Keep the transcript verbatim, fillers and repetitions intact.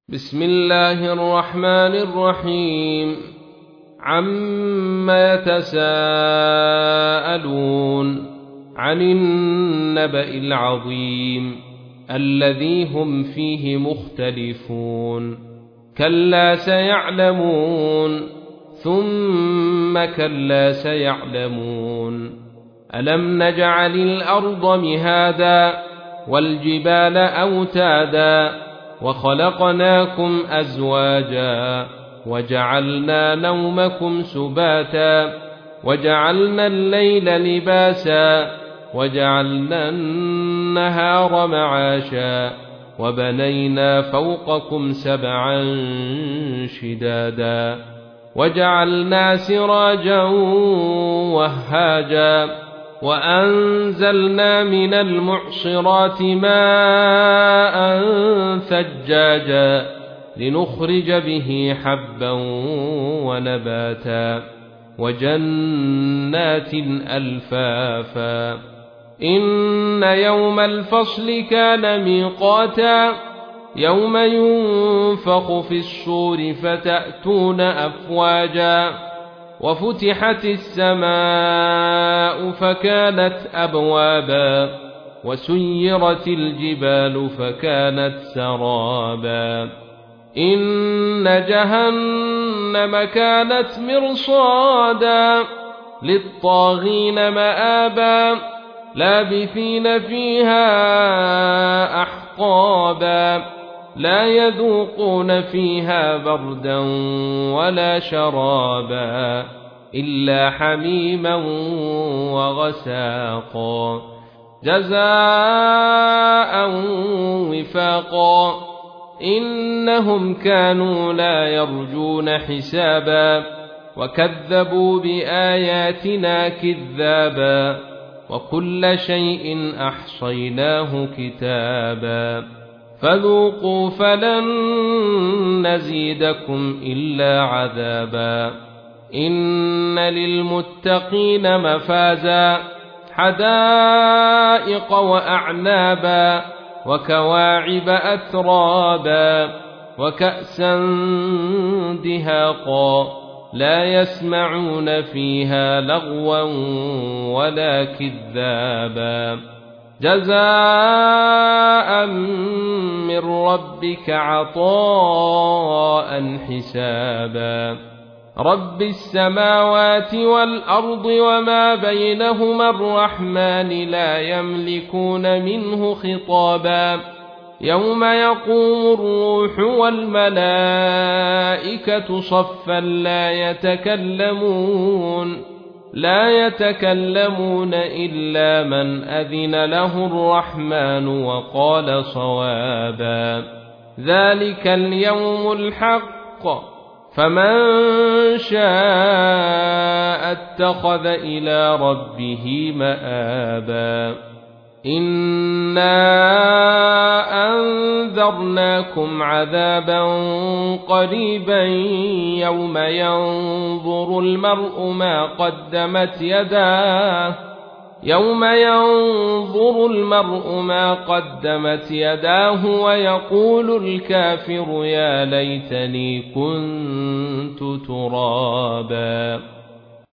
بسم الله الرحمن الرحيم عما يتساءلون عن النبأ العظيم الذي هم فيه مختلفون كلا سيعلمون ثم كلا سيعلمون ألم نجعل الأرض مهادا والجبال أوتادا وخلقناكم أزواجا وجعلنا نومكم سباتا وجعلنا الليل لباسا وجعلنا النهار معاشا وبنينا فوقكم سبعا شدادا وجعلنا سراجا وهاجا وأنزلنا من المعصرات ماء ثجاجا لنخرج به حبا ونباتا وجنات ألفافا إن يوم الفصل كان ميقاتا يوم ينفخ في الصور فتأتون أفواجا وفتحت السماء فكانت أبوابا وسيرت الجبال فكانت سرابا إن جهنم كانت مرصادا للطاغين مآبا لابثين فيها أحقابا لا يذوقون فيها بردا ولا شرابا إلا حميما وغساقا جزاء وفاقا إنهم كانوا لا يرجون حسابا وكذبوا بآياتنا كذابا وكل شيء أحصيناه كتابا فذوقوا فلن نزيدكم إلا عذابا إن للمتقين مفازا حدائق وأعنابا وكواعب أترابا وكأسا دهاقا لا يسمعون فيها لغوا ولا كذابا جزاء من ربك عطاء حسابا رب السماوات والأرض وما بينهما الرحمن لا يملكون منه خطابا يوم يقوم الروح والملائكة صفا لا يتكلمون لا يتكلمون إلا من أذن له الرحمن وقال صوابا ذلك اليوم الحق فمن شاء اتخذ إلى ربه مآبا إنا أنذرناكم عذابا قريبا يوم ينظر المرء ما قدمت يداه يوم ينظر المرء ما قدمت يداه ويقول الكافر يا ليتني كنت ترابا